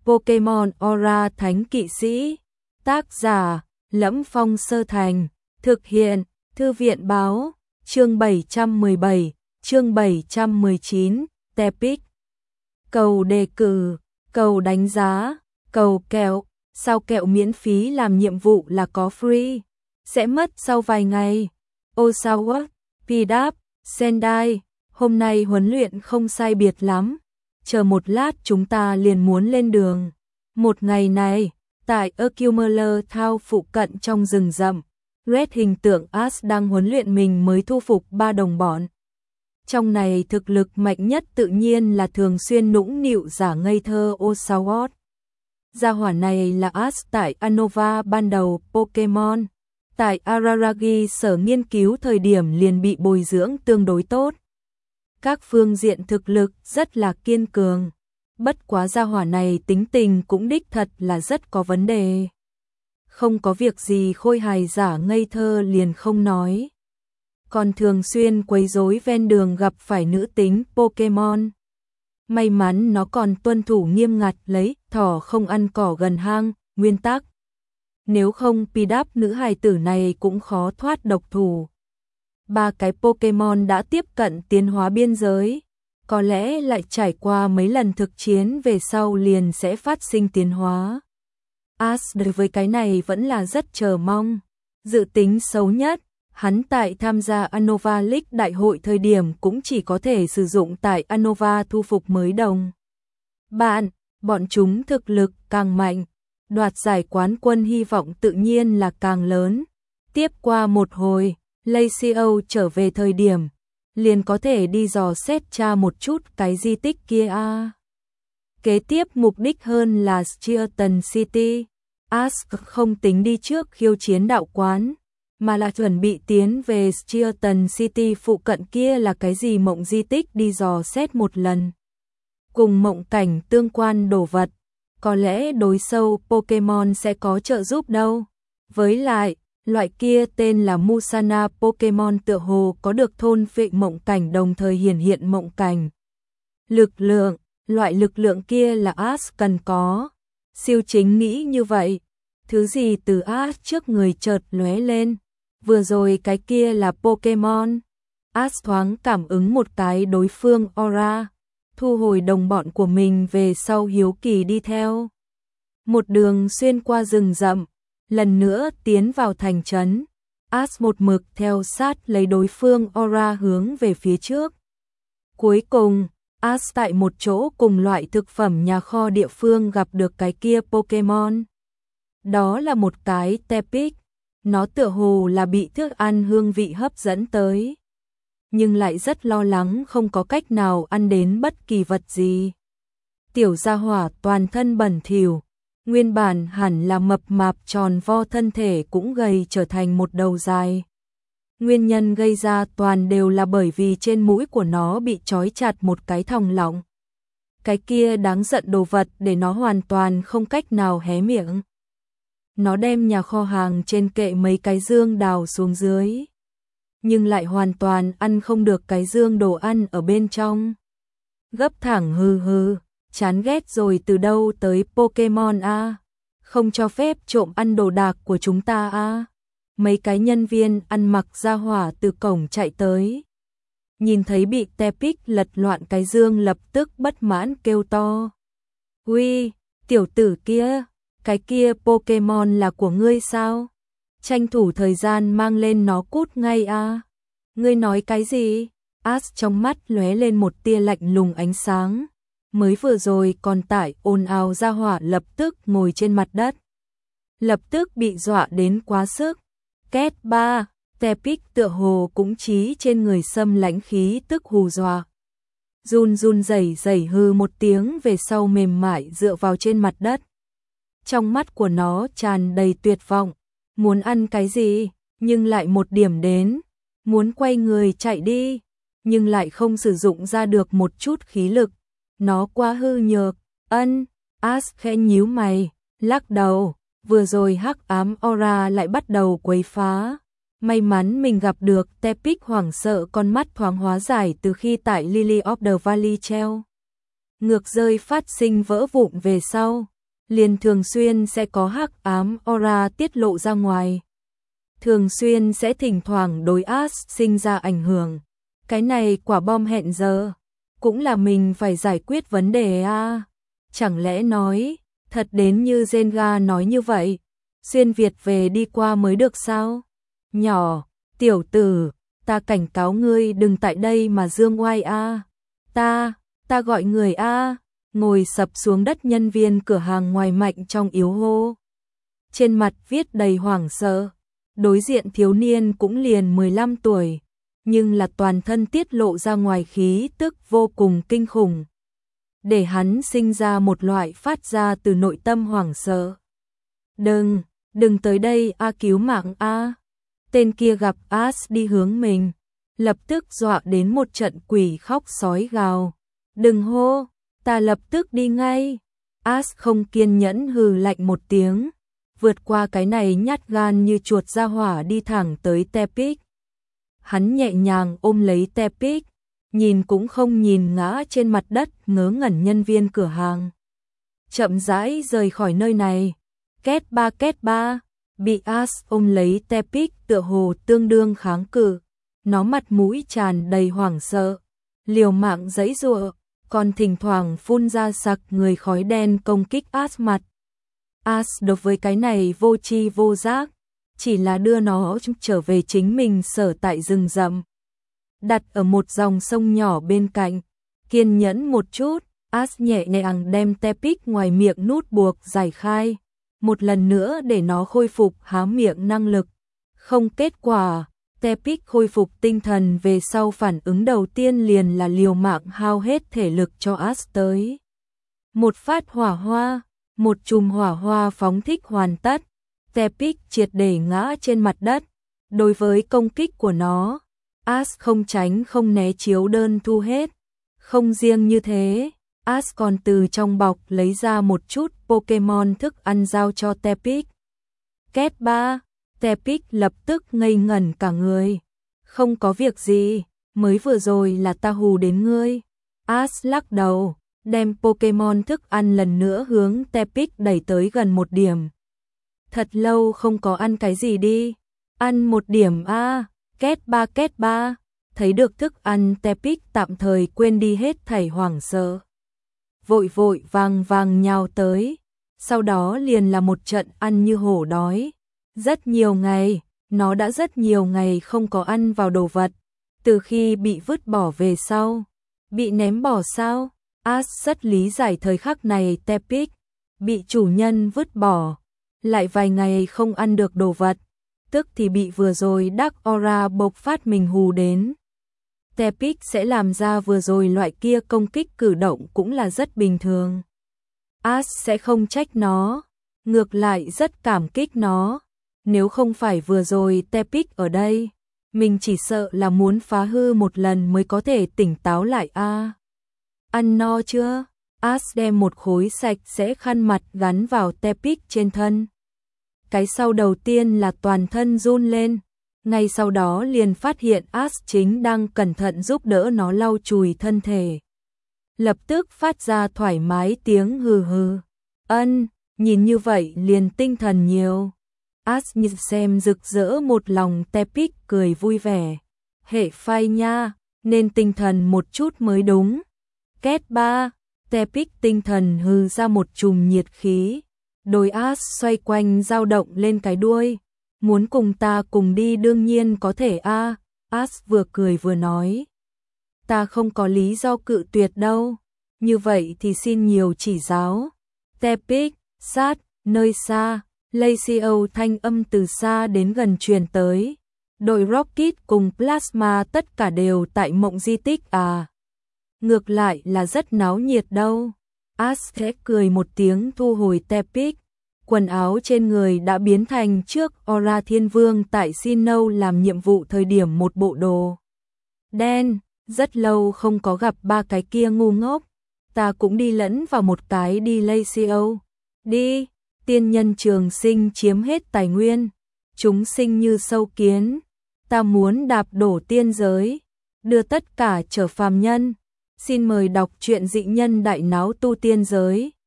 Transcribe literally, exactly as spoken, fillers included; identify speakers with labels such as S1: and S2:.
S1: Pokemon Aura Thánh Kỵ Sĩ. Tác giả: Lẫm Phong Sơ Thành. Thực hiện: Thư viện báo. Chương bảy trăm mười bảy, chương bảy trăm mười chín, Tepic. Cầu đề cử, cầu đánh giá, cầu kẹo. Sao kẹo miễn phí làm nhiệm vụ là có free? Sẽ mất sau vài ngày. Osawa, Pidap, Sendai. Hôm nay huấn luyện không sai biệt lắm. Chờ một lát chúng ta liền muốn lên đường. Một ngày này, tại Accumuler Thao phụ cận trong rừng rậm, Red hình tượng Ash đang huấn luyện mình mới thu phục ba đồng bọn. Trong này thực lực mạnh nhất tự nhiên là thường xuyên nũng nịu giả ngây thơ Oshawott. Gia hỏa này là Ash tại Unova ban đầu Pokemon. Tại Araragi sở nghiên cứu thời điểm liền bị bồi dưỡng tương đối tốt. Các phương diện thực lực rất là kiên cường. Bất quá gia hỏa này tính tình cũng đích thật là rất có vấn đề. Không có việc gì khôi hài giả ngây thơ liền không nói. Còn thường xuyên quấy rối ven đường gặp phải nữ tính Pokemon. May mắn nó còn tuân thủ nghiêm ngặt lấy thỏ không ăn cỏ gần hang, nguyên tắc. Nếu không Pidap nữ hài tử này cũng khó thoát độc thủ. Ba cái Pokemon đã tiếp cận tiến hóa biên giới. Có lẽ lại trải qua mấy lần thực chiến về sau liền sẽ phát sinh tiến hóa. Ash đối với cái này vẫn là rất chờ mong. Dự tính xấu nhất, hắn tại tham gia Unova League đại hội thời điểm cũng chỉ có thể sử dụng tại Unova thu phục mới đồng. Bạn, bọn chúng thực lực càng mạnh, đoạt giải quán quân hy vọng tự nhiên là càng lớn. Tiếp qua một hồi, Lacio trở về thời điểm, liền có thể đi dò xét tra một chút cái di tích kia a. À. Kế tiếp mục đích hơn là Stilton City. Ash không tính đi trước khiêu chiến đạo quán, mà là chuẩn bị tiến về Stilton City phụ cận kia là cái gì mộng di tích đi dò xét một lần. Cùng mộng cảnh tương quan đồ vật, có lẽ đối sâu Pokemon sẽ có trợ giúp đâu. Với lại, loại kia tên là Musana Pokemon tựa hồ có được thôn phệ mộng cảnh đồng thời hiển hiện mộng cảnh. Lực lượng, loại lực lượng kia là Ash cần có. Siêu chính nghĩ như vậy. Thứ gì từ Ash trước người chợt lóe lên. Vừa rồi cái kia là Pokemon. Ash thoáng cảm ứng một cái đối phương Aura. Thu hồi đồng bọn của mình về sau hiếu kỳ đi theo. Một đường xuyên qua rừng rậm. Lần nữa tiến vào thành trấn. Ash một mực theo sát lấy đối phương Aura hướng về phía trước. Cuối cùng, Ash tại một chỗ cùng loại thực phẩm nhà kho địa phương gặp được cái kia Pokemon. Đó là một cái Tepic. Nó tựa hồ là bị thức ăn hương vị hấp dẫn tới. Nhưng lại rất lo lắng không có cách nào ăn đến bất kỳ vật gì. Tiểu gia hỏa toàn thân bẩn thỉu. Nguyên bản hẳn là mập mạp tròn vo thân thể cũng gầy trở thành một đầu dài. Nguyên nhân gây ra toàn đều là bởi vì trên mũi của nó bị trói chặt một cái thòng lọng. Cái kia đáng giận đồ vật để nó hoàn toàn không cách nào hé miệng. Nó đem nhà kho hàng trên kệ mấy cái dương đào xuống dưới. Nhưng lại hoàn toàn ăn không được cái dương đồ ăn ở bên trong. Gấp thẳng hừ hừ, chán ghét rồi từ đâu tới Pokemon a, không cho phép trộm ăn đồ đạc của chúng ta a. Mấy cái nhân viên ăn mặc ra hỏa từ cổng chạy tới. Nhìn thấy bị Tepic lật loạn cái dương lập tức bất mãn kêu to. Uy, tiểu tử kia, cái kia Pokemon là của ngươi sao? Tranh thủ thời gian mang lên nó cút ngay a. Ngươi nói cái gì? Ash trong mắt lóe lên một tia lạnh lùng ánh sáng. Mới vừa rồi còn tải ồn ào ra hỏa lập tức ngồi trên mặt đất. Lập tức bị dọa đến quá sức. Két ba, Tepic tựa hồ cũng chí trên người xâm lãnh khí tức hù dọa. Run run rẩy rẩy hư một tiếng về sau mềm mại dựa vào trên mặt đất. Trong mắt của nó tràn đầy tuyệt vọng. Muốn ăn cái gì, nhưng lại một điểm đến. Muốn quay người chạy đi, nhưng lại không sử dụng ra được một chút khí lực. Nó quá hư nhược. Ân, Ash khẽ nhíu mày, lắc đầu. Vừa rồi hắc ám aura lại bắt đầu quấy phá. May mắn mình gặp được Tepic hoảng sợ con mắt thoáng hóa giải từ khi tại Lily of the Valley treo. Ngược rơi phát sinh vỡ vụn về sau. liền thường xuyên sẽ có hắc ám aura tiết lộ ra ngoài. Thường xuyên sẽ thỉnh thoảng đối As sinh ra ảnh hưởng. Cái này quả bom hẹn giờ, cũng là mình phải giải quyết vấn đề a. Chẳng lẽ nói, thật đến như Zenga nói như vậy, xuyên Việt về đi qua mới được sao? Nhỏ, tiểu tử, ta cảnh cáo ngươi đừng tại đây mà dương oai a. Ta, ta gọi người a. Ngồi sập xuống đất nhân viên cửa hàng ngoài mạnh trong yếu hô. Trên mặt viết đầy hoảng sợ. Đối diện thiếu niên cũng liền mười lăm tuổi, nhưng là toàn thân tiết lộ ra ngoài khí tức vô cùng kinh khủng, để hắn sinh ra một loại phát ra từ nội tâm hoảng sợ. Đừng, đừng tới đây a, cứu mạng a. Tên kia gặp As đi hướng mình, lập tức dọa đến một trận quỷ khóc sói gào. Đừng hô, ta lập tức đi ngay. As không kiên nhẫn hừ lạnh một tiếng, vượt qua cái này nhát gan như chuột ra hỏa đi thẳng tới Tepic. Hắn nhẹ nhàng ôm lấy Tepic, nhìn cũng không nhìn ngã trên mặt đất ngớ ngẩn nhân viên cửa hàng. Chậm rãi rời khỏi nơi này. Két ba két ba, bị As ôm lấy Tepic tựa hồ tương đương kháng cự. Nó mặt mũi tràn đầy hoảng sợ, liều mạng giãy giụa, còn thỉnh thoảng phun ra sặc người khói đen công kích As mặt. As đối với cái này vô tri vô giác, chỉ là đưa nó trở về chính mình sở tại rừng rậm. Đặt ở một dòng sông nhỏ bên cạnh, kiên nhẫn một chút, As nhẹ nhàng đem Tepic ngoài miệng nút buộc giải khai, một lần nữa để nó khôi phục há miệng năng lực. Không kết quả, Tepic khôi phục tinh thần về sau phản ứng đầu tiên liền là liều mạng hao hết thể lực cho As tới. Một phát hỏa hoa, một chùm hỏa hoa phóng thích hoàn tất, Tepic triệt để ngã trên mặt đất. Đối với công kích của nó, As không tránh không né chiếu đơn thu hết. Không riêng như thế, As còn từ trong bọc lấy ra một chút Pokemon thức ăn giao cho Tepic. Két ba, Tepic lập tức ngây ngẩn cả người. Không có việc gì, mới vừa rồi là ta hù đến ngươi. As lắc đầu, đem Pokemon thức ăn lần nữa hướng Tepic đẩy tới gần một điểm. Thật lâu không có ăn cái gì đi. Ăn một điểm a. Két ba két ba. Thấy được thức ăn, Tepic tạm thời quên đi hết thảy hoảng sợ. Vội vội vàng vàng nhào tới. Sau đó liền là một trận ăn như hổ đói. Rất nhiều ngày, nó đã rất nhiều ngày không có ăn vào đồ vật. Từ khi bị vứt bỏ về sau. Bị ném bỏ sao? As rất lý giải thời khắc này Tepic. Bị chủ nhân vứt bỏ. Lại vài ngày không ăn được đồ vật. Tức thì bị vừa rồi Dark Aura bộc phát mình hù đến. Tepic sẽ làm ra vừa rồi loại kia công kích cử động cũng là rất bình thường. As sẽ không trách nó, ngược lại rất cảm kích nó. Nếu không phải vừa rồi Tepic ở đây, mình chỉ sợ là muốn phá hư một lần mới có thể tỉnh táo lại a. À, ăn no chưa? As đem một khối sạch sẽ khăn mặt gắn vào Tepic trên thân. Cái sau đầu tiên là toàn thân run lên, ngay sau đó liền phát hiện As chính đang cẩn thận giúp đỡ nó lau chùi thân thể. Lập tức phát ra thoải mái tiếng hừ hừ. Ân, nhìn như vậy liền tinh thần nhiều. As nhìn xem rực rỡ một lòng Tepic cười vui vẻ. Hệ phai nha, nên tinh thần một chút mới đúng. Két ba, Tepic tinh thần hừ ra một chùm nhiệt khí. Đôi As xoay quanh dao động lên cái đuôi. Muốn cùng ta cùng đi đương nhiên có thể a. À. As vừa cười vừa nói. Ta không có lý do cự tuyệt đâu. Như vậy thì xin nhiều chỉ giáo. Tepic, sát, nơi xa. Lacio thanh âm từ xa đến gần truyền tới. Đội Rocket cùng Plasma tất cả đều tại mộng di tích à. Ngược lại là rất náo nhiệt đâu. Aztec cười một tiếng thu hồi Tepic. Quần áo trên người đã biến thành trước Aura Thiên Vương tại Sinnoh làm nhiệm vụ thời điểm một bộ đồ đen. Rất lâu không có gặp ba cái kia ngu ngốc. Ta cũng đi lẫn vào một cái đi Lacio. Đi, tiên nhân trường sinh chiếm hết tài nguyên. Chúng sinh như sâu kiến. Ta muốn đạp đổ tiên giới. Đưa tất cả trở phàm nhân. Xin mời đọc truyện Dị Nhân Đại Náo Tu Tiên Giới.